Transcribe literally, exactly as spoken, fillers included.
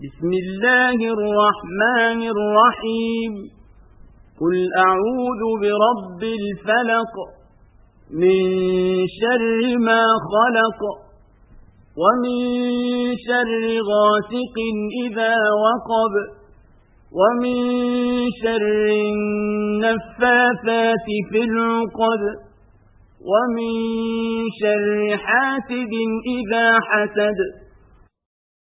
بسم الله الرحمن الرحيم قل أعوذ برب الفلق من شر ما خلق ومن شر غاسق إذا وقب ومن شر النفاثات في العقد ومن شر حاسد إذا حسد